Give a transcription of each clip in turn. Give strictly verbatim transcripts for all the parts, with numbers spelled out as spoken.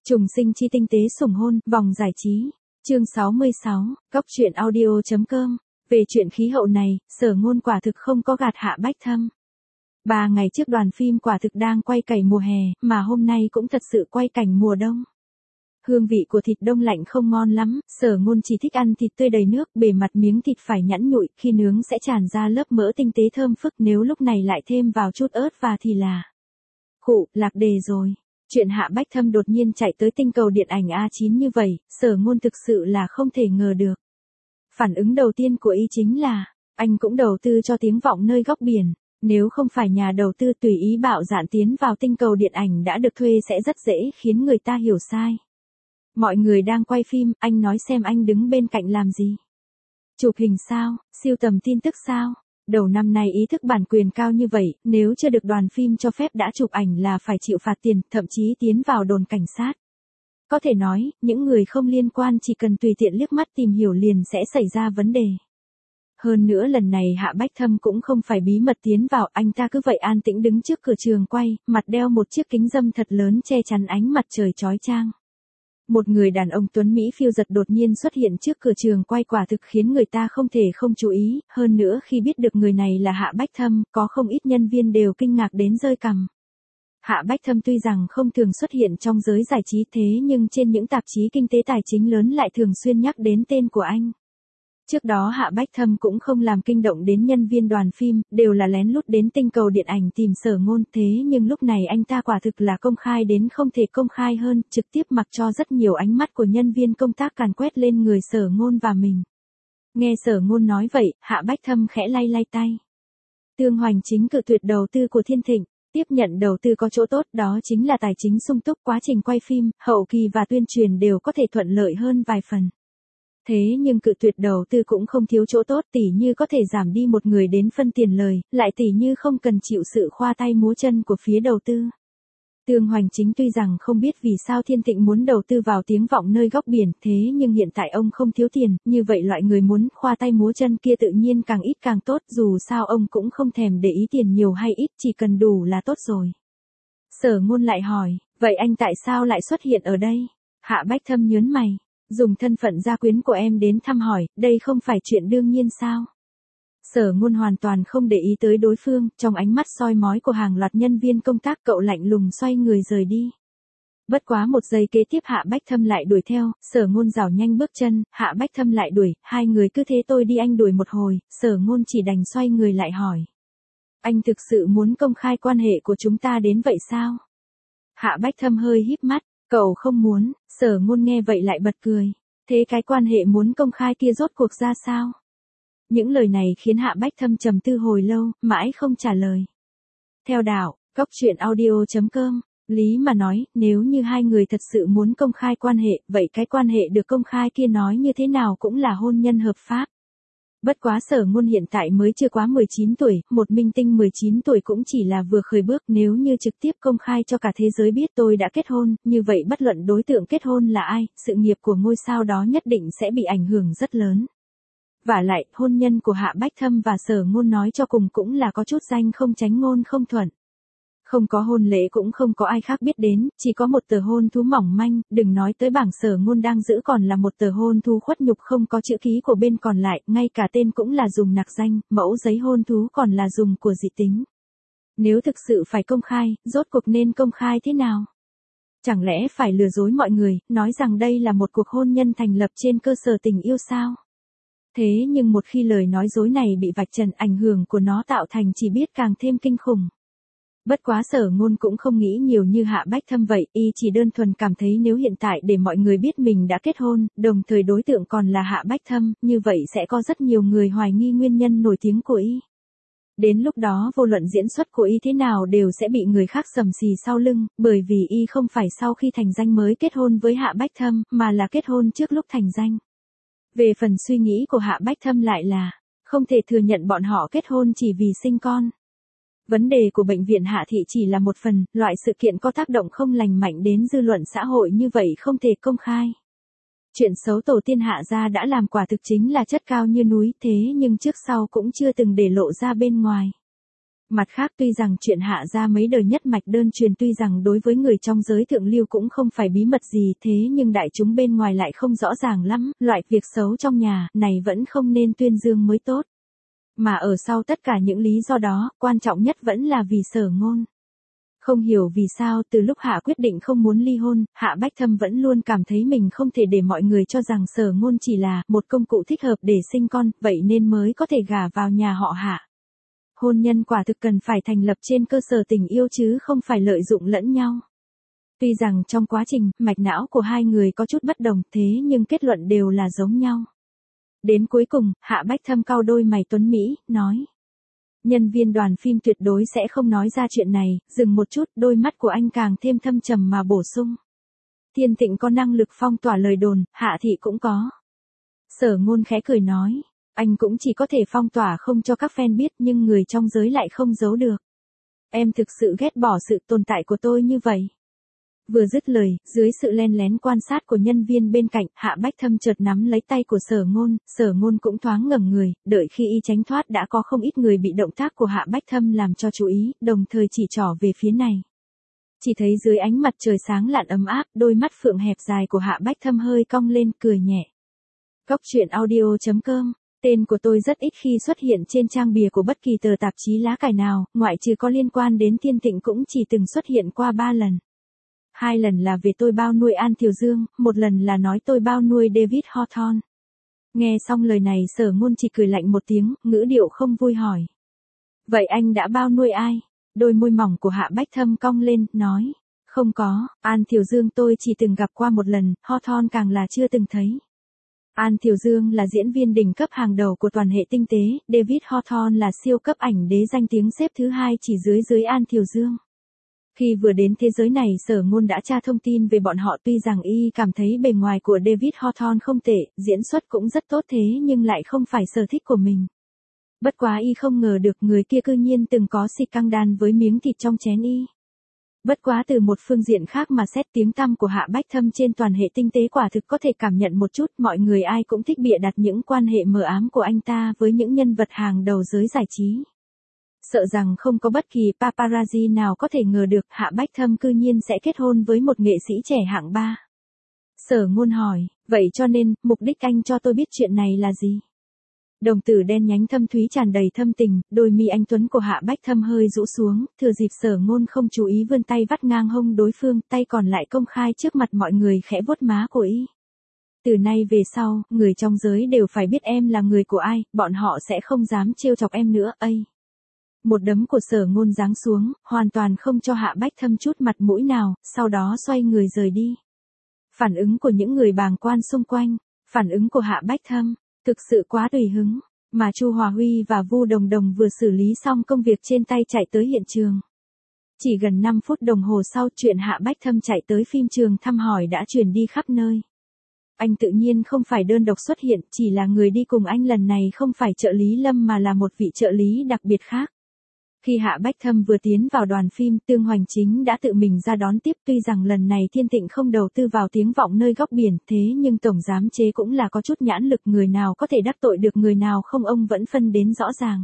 Trùng sinh chi tinh tế sủng hôn, vòng giải trí. Chương sáu mươi sáu, Cóc truyện audio chấm com. Về chuyện khí hậu này, Sở Ngôn quả thực không có gạt Hạ Bách Thâm. Ba ngày trước đoàn phim quả thực đang quay cảnh mùa hè, mà hôm nay cũng thật sự quay cảnh mùa đông. Hương vị của thịt đông lạnh không ngon lắm, Sở Ngôn chỉ thích ăn thịt tươi đầy nước, bề mặt miếng thịt phải nhẵn nhụi, khi nướng sẽ tràn ra lớp mỡ tinh tế thơm phức, nếu lúc này lại thêm vào chút ớt và thì là khụ, lạc đề rồi. Chuyện Hạ Bách Thâm đột nhiên chạy tới tinh cầu điện ảnh A chín như vậy, Sở Ngôn thực sự là không thể ngờ được. Phản ứng đầu tiên của y chính là, anh cũng đầu tư cho tiếng vọng nơi góc biển, nếu không phải nhà đầu tư tùy ý bạo dạn tiến vào tinh cầu điện ảnh đã được thuê sẽ rất dễ khiến người ta hiểu sai. Mọi người đang quay phim, anh nói xem anh đứng bên cạnh làm gì? Chụp hình sao, siêu tầm tin tức sao? Đầu năm nay ý thức bản quyền cao như vậy, nếu chưa được đoàn phim cho phép đã chụp ảnh là phải chịu phạt tiền, thậm chí tiến vào đồn cảnh sát. Có thể nói, những người không liên quan chỉ cần tùy tiện liếc mắt tìm hiểu liền sẽ xảy ra vấn đề. Hơn nữa lần này Hạ Bách Thâm cũng không phải bí mật tiến vào, anh ta cứ vậy an tĩnh đứng trước cửa trường quay, mặt đeo một chiếc kính râm thật lớn che chắn ánh mặt trời chói chang. Một người đàn ông tuấn Mỹ phiêu giật đột nhiên xuất hiện trước cửa trường quay quả thực khiến người ta không thể không chú ý, hơn nữa khi biết được người này là Hạ Bách Thâm, có không ít nhân viên đều kinh ngạc đến rơi cằm. Hạ Bách Thâm tuy rằng không thường xuất hiện trong giới giải trí thế nhưng trên những tạp chí kinh tế tài chính lớn lại thường xuyên nhắc đến tên của anh. Trước đó Hạ Bách Thâm cũng không làm kinh động đến nhân viên đoàn phim, đều là lén lút đến tinh cầu điện ảnh tìm Sở Ngôn, thế nhưng lúc này anh ta quả thực là công khai đến không thể công khai hơn, trực tiếp mặc cho rất nhiều ánh mắt của nhân viên công tác càn quét lên người Sở Ngôn và mình. Nghe Sở Ngôn nói vậy, Hạ Bách Thâm khẽ lay lay tay. Tương Hoành chính cự tuyệt đầu tư của Thiên Thịnh, tiếp nhận đầu tư có chỗ tốt đó chính là tài chính sung túc, quá trình quay phim, hậu kỳ và tuyên truyền đều có thể thuận lợi hơn vài phần. Thế nhưng cự tuyệt đầu tư cũng không thiếu chỗ tốt, tỉ như có thể giảm đi một người đến phân tiền lời, lại tỉ như không cần chịu sự khoa tay múa chân của phía đầu tư. Tương Hoành chính tuy rằng không biết vì sao Thiên Thịnh muốn đầu tư vào tiếng vọng nơi góc biển, thế nhưng hiện tại ông không thiếu tiền, như vậy loại người muốn khoa tay múa chân kia tự nhiên càng ít càng tốt, dù sao ông cũng không thèm để ý tiền nhiều hay ít, chỉ cần đủ là tốt rồi. Sở Ngôn lại hỏi, vậy anh tại sao lại xuất hiện ở đây? Hạ Bách Thâm nhớn mày. Dùng thân phận gia quyến của em đến thăm hỏi, đây không phải chuyện đương nhiên sao? Sở Ngôn hoàn toàn không để ý tới đối phương, trong ánh mắt soi mói của hàng loạt nhân viên công tác cậu lạnh lùng xoay người rời đi. Bất quá một giây kế tiếp Hạ Bách Thâm lại đuổi theo, Sở Ngôn rảo nhanh bước chân, Hạ Bách Thâm lại đuổi, hai người cứ thế tôi đi anh đuổi một hồi, Sở Ngôn chỉ đành xoay người lại hỏi. Anh thực sự muốn công khai quan hệ của chúng ta đến vậy sao? Hạ Bách Thâm hơi híp mắt. Cậu không muốn, Sở Ngôn nghe vậy lại bật cười. Thế cái quan hệ muốn công khai kia rốt cuộc ra sao? Những lời này khiến Hạ Bách Thâm trầm tư hồi lâu, mãi không trả lời. Theo đạo, Cóc truyện audio chấm com, lý mà nói, nếu như hai người thật sự muốn công khai quan hệ, vậy cái quan hệ được công khai kia nói như thế nào cũng là hôn nhân hợp pháp. Bất quá Sở Ngôn hiện tại mới chưa quá mười chín tuổi, một minh tinh mười chín tuổi cũng chỉ là vừa khởi bước, nếu như trực tiếp công khai cho cả thế giới biết tôi đã kết hôn, như vậy bất luận đối tượng kết hôn là ai, sự nghiệp của ngôi sao đó nhất định sẽ bị ảnh hưởng rất lớn. Vả lại, hôn nhân của Hạ Bách Thâm và Sở Ngôn nói cho cùng cũng là có chút danh không chánh ngôn không thuận. Không có hôn lễ cũng không có ai khác biết đến, chỉ có một tờ hôn thú mỏng manh, đừng nói tới bảng Sở Ngôn đang giữ còn là một tờ hôn thú khuất nhục không có chữ ký của bên còn lại, ngay cả tên cũng là dùng nạc danh, mẫu giấy hôn thú còn là dùng của dị tính. Nếu thực sự phải công khai, rốt cuộc nên công khai thế nào? Chẳng lẽ phải lừa dối mọi người, nói rằng đây là một cuộc hôn nhân thành lập trên cơ sở tình yêu sao? Thế nhưng một khi lời nói dối này bị vạch trần, ảnh hưởng của nó tạo thành chỉ biết càng thêm kinh khủng. Bất quá Sở Ngôn cũng không nghĩ nhiều như Hạ Bách Thâm vậy, y chỉ đơn thuần cảm thấy nếu hiện tại để mọi người biết mình đã kết hôn, đồng thời đối tượng còn là Hạ Bách Thâm, như vậy sẽ có rất nhiều người hoài nghi nguyên nhân nổi tiếng của y. Đến lúc đó vô luận diễn xuất của y thế nào đều sẽ bị người khác sầm xì sau lưng, bởi vì y không phải sau khi thành danh mới kết hôn với Hạ Bách Thâm, mà là kết hôn trước lúc thành danh. Về phần suy nghĩ của Hạ Bách Thâm lại là, không thể thừa nhận bọn họ kết hôn chỉ vì sinh con. Vấn đề của bệnh viện Hạ Thị chỉ là một phần, loại sự kiện có tác động không lành mạnh đến dư luận xã hội như vậy không thể công khai. Chuyện xấu tổ tiên Hạ gia đã làm quả thực chính là chất cao như núi, thế nhưng trước sau cũng chưa từng để lộ ra bên ngoài. Mặt khác tuy rằng chuyện Hạ gia mấy đời nhất mạch đơn truyền tuy rằng đối với người trong giới thượng lưu cũng không phải bí mật gì thế nhưng đại chúng bên ngoài lại không rõ ràng lắm, loại việc xấu trong nhà này vẫn không nên tuyên dương mới tốt. Mà ở sau tất cả những lý do đó, quan trọng nhất vẫn là vì Sở Ngôn. Không hiểu vì sao từ lúc Hạ quyết định không muốn ly hôn, Hạ Bách Thâm vẫn luôn cảm thấy mình không thể để mọi người cho rằng Sở Ngôn chỉ là một công cụ thích hợp để sinh con, vậy nên mới có thể gả vào nhà họ Hạ. Hôn nhân quả thực cần phải thành lập trên cơ sở tình yêu chứ không phải lợi dụng lẫn nhau. Tuy rằng trong quá trình, mạch não của hai người có chút bất đồng thế nhưng kết luận đều là giống nhau. Đến cuối cùng, Hạ Bách Thâm cau đôi mày tuấn Mỹ, nói. Nhân viên đoàn phim tuyệt đối sẽ không nói ra chuyện này, dừng một chút, đôi mắt của anh càng thêm thâm trầm mà bổ sung. Thiên Thịnh có năng lực phong tỏa lời đồn, Hạ thị cũng có. Sở Ngôn khẽ cười nói, anh cũng chỉ có thể phong tỏa không cho các fan biết nhưng người trong giới lại không giấu được. Em thực sự ghét bỏ sự tồn tại của tôi như vậy. Vừa dứt lời, dưới sự len lén quan sát của nhân viên bên cạnh, Hạ Bách Thâm chợt nắm lấy tay của Sở Ngôn, Sở Ngôn cũng thoáng ngẩng người, đợi khi y tránh thoát đã có không ít người bị động tác của Hạ Bách Thâm làm cho chú ý, đồng thời chỉ trỏ về phía này. Chỉ thấy dưới ánh mặt trời sáng lạn ấm áp, đôi mắt phượng hẹp dài của Hạ Bách Thâm hơi cong lên, cười nhẹ. Cóc truyện audio chấm com, tên của tôi rất ít khi xuất hiện trên trang bìa của bất kỳ tờ tạp chí lá cải nào, ngoại trừ có liên quan đến Thiên Thịnh cũng chỉ từng xuất hiện qua ba lần. Hai lần là về tôi bao nuôi An Thiều Dương, một lần là nói tôi bao nuôi David Hawthorne. Nghe xong lời này Sở Ngôn chỉ cười lạnh một tiếng, ngữ điệu không vui hỏi. Vậy anh đã bao nuôi ai? Đôi môi mỏng của Hạ Bách Thâm cong lên, nói. Không có, An Thiều Dương tôi chỉ từng gặp qua một lần, Hawthorne càng là chưa từng thấy. An Thiều Dương là diễn viên đỉnh cấp hàng đầu của toàn hệ tinh tế, David Hawthorne là siêu cấp ảnh đế danh tiếng xếp thứ hai chỉ dưới dưới An Thiều Dương. Khi vừa đến thế giới này Sở Ngôn đã tra thông tin về bọn họ tuy rằng y cảm thấy bề ngoài của David Hawthorne không tệ, diễn xuất cũng rất tốt thế nhưng lại không phải sở thích của mình. Bất quá y không ngờ được người kia cư nhiên từng có xì căng đan với miếng thịt trong chén y. Bất quá từ một phương diện khác mà xét tiếng tăm của Hạ Bách Thâm trên toàn hệ tinh tế quả thực có thể cảm nhận một chút, mọi người ai cũng thích bịa đặt những quan hệ mờ ám của anh ta với những nhân vật hàng đầu giới giải trí. Sợ rằng không có bất kỳ paparazzi nào có thể ngờ được Hạ Bách Thâm cư nhiên sẽ kết hôn với một nghệ sĩ trẻ hạng ba. Sở Ngôn hỏi, vậy cho nên, mục đích anh cho tôi biết chuyện này là gì? Đồng tử đen nhánh thâm thúy tràn đầy thâm tình, đôi mi anh tuấn của Hạ Bách Thâm hơi rũ xuống, thừa dịp Sở Ngôn không chú ý vươn tay vắt ngang hông đối phương, tay còn lại công khai trước mặt mọi người khẽ vuốt má của y. Từ nay về sau, người trong giới đều phải biết em là người của ai, bọn họ sẽ không dám trêu chọc em nữa, ây. Một đấm của Sở Ngôn giáng xuống, hoàn toàn không cho Hạ Bách Thâm chút mặt mũi nào, sau đó xoay người rời đi. Phản ứng của những người bàng quan xung quanh, phản ứng của Hạ Bách Thâm, thực sự quá tùy hứng, mà Chu Hòa Huy và Vu Đồng Đồng vừa xử lý xong công việc trên tay chạy tới hiện trường. Chỉ gần năm phút đồng hồ sau chuyện Hạ Bách Thâm chạy tới phim trường thăm hỏi đã truyền đi khắp nơi. Anh tự nhiên không phải đơn độc xuất hiện, chỉ là người đi cùng anh lần này không phải trợ lý Lâm mà là một vị trợ lý đặc biệt khác. Khi Hạ Bách Thâm vừa tiến vào đoàn phim, Tương Hoành Chính đã tự mình ra đón tiếp, tuy rằng lần này Thiên Thịnh không đầu tư vào tiếng vọng nơi góc biển, thế nhưng tổng giám chế cũng là có chút nhãn lực, người nào có thể đắc tội được người nào không ông vẫn phân đến rõ ràng.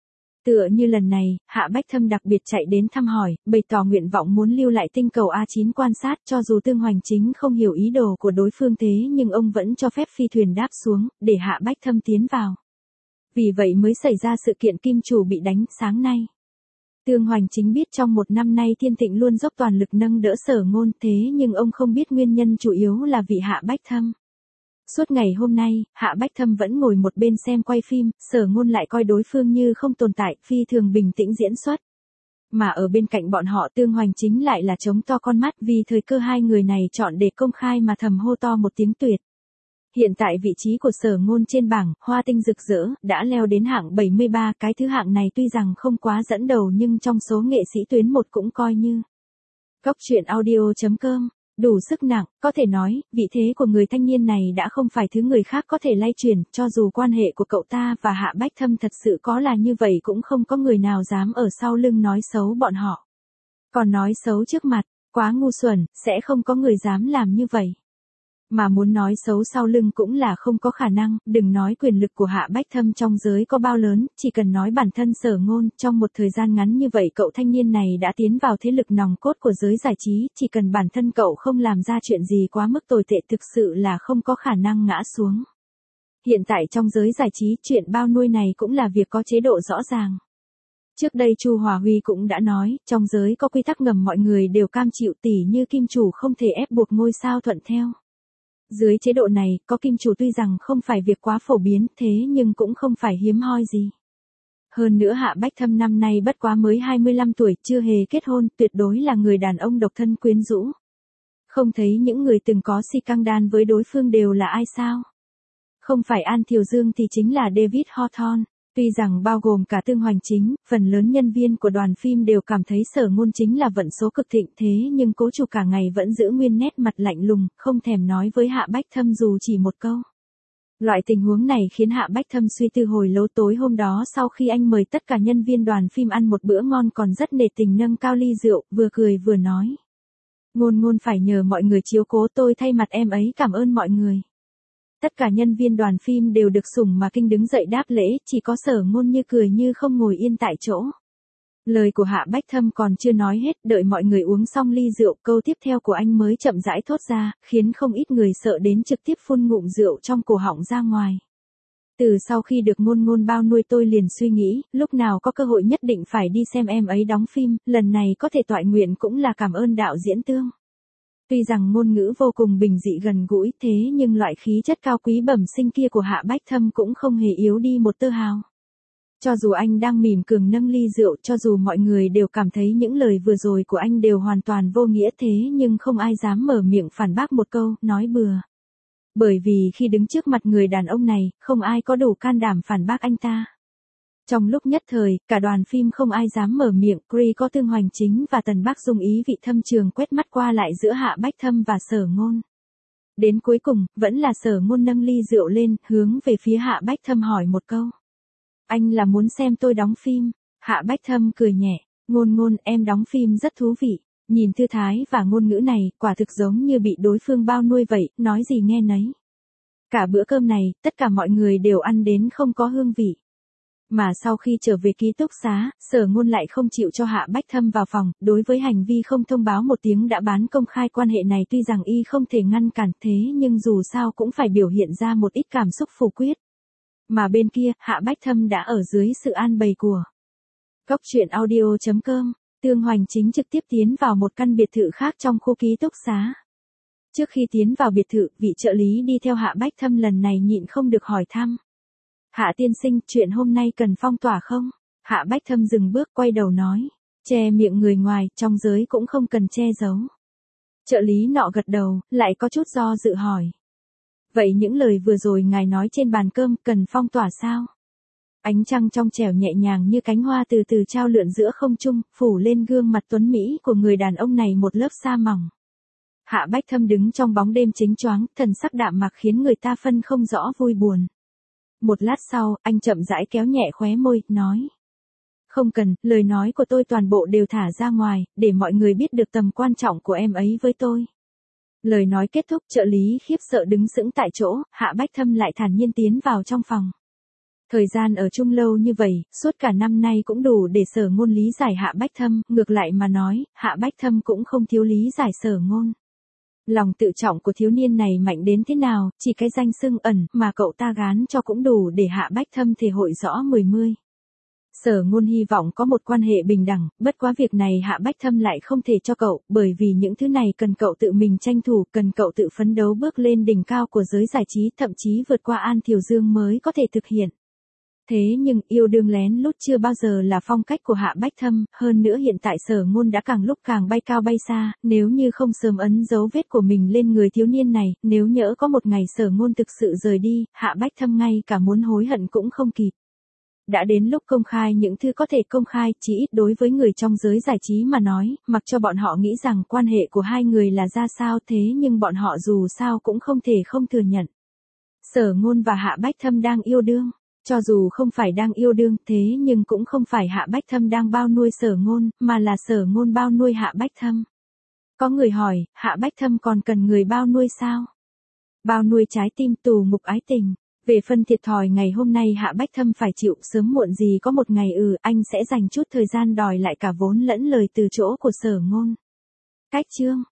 Tựa như lần này, Hạ Bách Thâm đặc biệt chạy đến thăm hỏi, bày tỏ nguyện vọng muốn lưu lại tinh cầu A chín quan sát, cho dù Tương Hoành Chính không hiểu ý đồ của đối phương thế nhưng ông vẫn cho phép phi thuyền đáp xuống, để Hạ Bách Thâm tiến vào. Vì vậy mới xảy ra sự kiện kim chủ bị đánh sáng nay. Tương Hoành Chính biết trong một năm nay Thiên Thịnh luôn dốc toàn lực nâng đỡ Sở Ngôn thế nhưng ông không biết nguyên nhân chủ yếu là vì Hạ Bách Thâm. Suốt ngày hôm nay, Hạ Bách Thâm vẫn ngồi một bên xem quay phim, Sở Ngôn lại coi đối phương như không tồn tại, phi thường bình tĩnh diễn xuất. Mà ở bên cạnh bọn họ Tương Hoành Chính lại là trống to con mắt vì thời cơ hai người này chọn để công khai mà thầm hô to một tiếng tuyệt. Hiện tại vị trí của Sở Ngôn trên bảng, Hoa Tinh Rực Rỡ, đã leo đến hạng bảy mươi ba, cái thứ hạng này tuy rằng không quá dẫn đầu nhưng trong số nghệ sĩ tuyến một cũng coi như. Cóc truyện audio chấm com, đủ sức nặng, có thể nói, vị thế của người thanh niên này đã không phải thứ người khác có thể lay chuyển, cho dù quan hệ của cậu ta và Hạ Bách Thâm thật sự có là như vậy cũng không có người nào dám ở sau lưng nói xấu bọn họ. Còn nói xấu trước mặt, quá ngu xuẩn, sẽ không có người dám làm như vậy. Mà muốn nói xấu sau lưng cũng là không có khả năng, đừng nói quyền lực của Hạ Bách Thâm trong giới có bao lớn, chỉ cần nói bản thân Sở Ngôn, trong một thời gian ngắn như vậy cậu thanh niên này đã tiến vào thế lực nòng cốt của giới giải trí, chỉ cần bản thân cậu không làm ra chuyện gì quá mức tồi tệ thực sự là không có khả năng ngã xuống. Hiện tại trong giới giải trí, chuyện bao nuôi này cũng là việc có chế độ rõ ràng. Trước đây Chu Hòa Huy cũng đã nói, trong giới có quy tắc ngầm mọi người đều cam chịu, tỉ như kim chủ không thể ép buộc ngôi sao thuận theo. Dưới chế độ này, có kim chủ tuy rằng không phải việc quá phổ biến, thế nhưng cũng không phải hiếm hoi gì. Hơn nữa Hạ Bách Thâm năm nay bất quá mới hai mươi lăm tuổi, chưa hề kết hôn, tuyệt đối là người đàn ông độc thân quyến rũ. Không thấy những người từng có si căng đan với đối phương đều là ai sao? Không phải An Thiều Dương thì chính là David Hawthorne. Tuy rằng bao gồm cả Tương Hoành Chính, phần lớn nhân viên của đoàn phim đều cảm thấy Sở Ngôn chính là vận số cực thịnh, thế nhưng cố chủ cả ngày vẫn giữ nguyên nét mặt lạnh lùng, không thèm nói với Hạ Bách Thâm dù chỉ một câu. Loại tình huống này khiến Hạ Bách Thâm suy tư hồi lâu. Tối hôm đó sau khi anh mời tất cả nhân viên đoàn phim ăn một bữa ngon còn rất nể tình nâng cao ly rượu, vừa cười vừa nói. Ngôn Ngôn phải nhờ mọi người chiếu cố tôi, thay mặt em ấy cảm ơn mọi người. Tất cả nhân viên đoàn phim đều được sủng mà kinh đứng dậy đáp lễ, chỉ có Sở Ngôn như cười như không ngồi yên tại chỗ. Lời của Hạ Bách Thâm còn chưa nói hết, đợi mọi người uống xong ly rượu, câu tiếp theo của anh mới chậm rãi thốt ra, khiến không ít người sợ đến trực tiếp phun ngụm rượu trong cổ họng ra ngoài. Từ sau khi được Ngôn Ngôn bao nuôi tôi liền suy nghĩ, lúc nào có cơ hội nhất định phải đi xem em ấy đóng phim, lần này có thể toại nguyện cũng là cảm ơn đạo diễn Tương. Tuy rằng ngôn ngữ vô cùng bình dị gần gũi, thế nhưng loại khí chất cao quý bẩm sinh kia của Hạ Bách Thâm cũng không hề yếu đi một tơ hào. Cho dù anh đang mỉm cười nâng ly rượu, cho dù mọi người đều cảm thấy những lời vừa rồi của anh đều hoàn toàn vô nghĩa, thế nhưng không ai dám mở miệng phản bác một câu, nói bừa. Bởi vì khi đứng trước mặt người đàn ông này, không ai có đủ can đảm phản bác anh ta. Trong lúc nhất thời, cả đoàn phim không ai dám mở miệng, Cree có Tương Hoành Chính và Tần Bác Dung ý vị thâm trường quét mắt qua lại giữa Hạ Bách Thâm và Sở Ngôn. Đến cuối cùng, vẫn là Sở Ngôn nâng ly rượu lên, hướng về phía Hạ Bách Thâm hỏi một câu. Anh là muốn xem tôi đóng phim? Hạ Bách Thâm cười nhẹ, Ngôn Ngôn em đóng phim rất thú vị. Nhìn thư thái và ngôn ngữ này, quả thực giống như bị đối phương bao nuôi vậy, nói gì nghe nấy. Cả bữa cơm này, tất cả mọi người đều ăn đến không có hương vị. Mà sau khi trở về ký túc xá, Sở Ngôn lại không chịu cho Hạ Bách Thâm vào phòng, đối với hành vi không thông báo một tiếng đã bán công khai quan hệ này tuy rằng y không thể ngăn cản thế nhưng dù sao cũng phải biểu hiện ra một ít cảm xúc phủ quyết. Mà bên kia, Hạ Bách Thâm đã ở dưới sự an bày của Cóc Truyện Audio chấm com, Tương Hoành Chính trực tiếp tiến vào một căn biệt thự khác trong khu ký túc xá. Trước khi tiến vào biệt thự, vị trợ lý đi theo Hạ Bách Thâm lần này nhịn không được hỏi thăm. Hạ tiên sinh, chuyện hôm nay cần phong tỏa không? Hạ Bách Thâm dừng bước quay đầu nói. Che miệng người ngoài, trong giới cũng không cần che giấu. Trợ lý nọ gật đầu, lại có chút do dự hỏi. Vậy những lời vừa rồi ngài nói trên bàn cơm cần phong tỏa sao? Ánh trăng trong trẻo nhẹ nhàng như cánh hoa từ từ trao lượn giữa không trung, phủ lên gương mặt tuấn Mỹ của người đàn ông này một lớp sa mỏng. Hạ Bách Thâm đứng trong bóng đêm chính choáng, thần sắc đạm mạc khiến người ta phân không rõ vui buồn. Một lát sau, anh chậm rãi kéo nhẹ khóe môi, nói. Không cần, lời nói của tôi toàn bộ đều thả ra ngoài, để mọi người biết được tầm quan trọng của em ấy với tôi. Lời nói kết thúc, trợ lý khiếp sợ đứng sững tại chỗ, Hạ Bách Thâm lại thản nhiên tiến vào trong phòng. Thời gian ở chung lâu như vậy, suốt cả năm nay cũng đủ để Sở Ngôn lý giải Hạ Bách Thâm, ngược lại mà nói, Hạ Bách Thâm cũng không thiếu lý giải Sở Ngôn. Lòng tự trọng của thiếu niên này mạnh đến thế nào, chỉ cái danh xưng ẩn mà cậu ta gán cho cũng đủ để Hạ Bách Thâm thể hội rõ mười mươi. Sở Ngôn hy vọng có một quan hệ bình đẳng, bất quá việc này Hạ Bách Thâm lại không thể cho cậu, bởi vì những thứ này cần cậu tự mình tranh thủ, cần cậu tự phấn đấu bước lên đỉnh cao của giới giải trí, thậm chí vượt qua An Thiều Dương mới có thể thực hiện. Thế nhưng, yêu đương lén lút chưa bao giờ là phong cách của Hạ Bách Thâm, hơn nữa hiện tại Sở Ngôn đã càng lúc càng bay cao bay xa, nếu như không sớm ấn dấu vết của mình lên người thiếu niên này, nếu nhỡ có một ngày Sở Ngôn thực sự rời đi, Hạ Bách Thâm ngay cả muốn hối hận cũng không kịp. Đã đến lúc công khai những thứ có thể công khai, chỉ ít đối với người trong giới giải trí mà nói, mặc cho bọn họ nghĩ rằng quan hệ của hai người là ra sao thế nhưng bọn họ dù sao cũng không thể không thừa nhận. Sở Ngôn và Hạ Bách Thâm đang yêu đương. Cho dù không phải đang yêu đương thế nhưng cũng không phải Hạ Bách Thâm đang bao nuôi Sở Ngôn, mà là Sở Ngôn bao nuôi Hạ Bách Thâm. Có người hỏi, Hạ Bách Thâm còn cần người bao nuôi sao? Bao nuôi trái tim tù ngục ái tình. Về phần thiệt thòi ngày hôm nay Hạ Bách Thâm phải chịu, sớm muộn gì có một ngày ừ anh sẽ dành chút thời gian đòi lại cả vốn lẫn lời từ chỗ của Sở Ngôn. Cách chương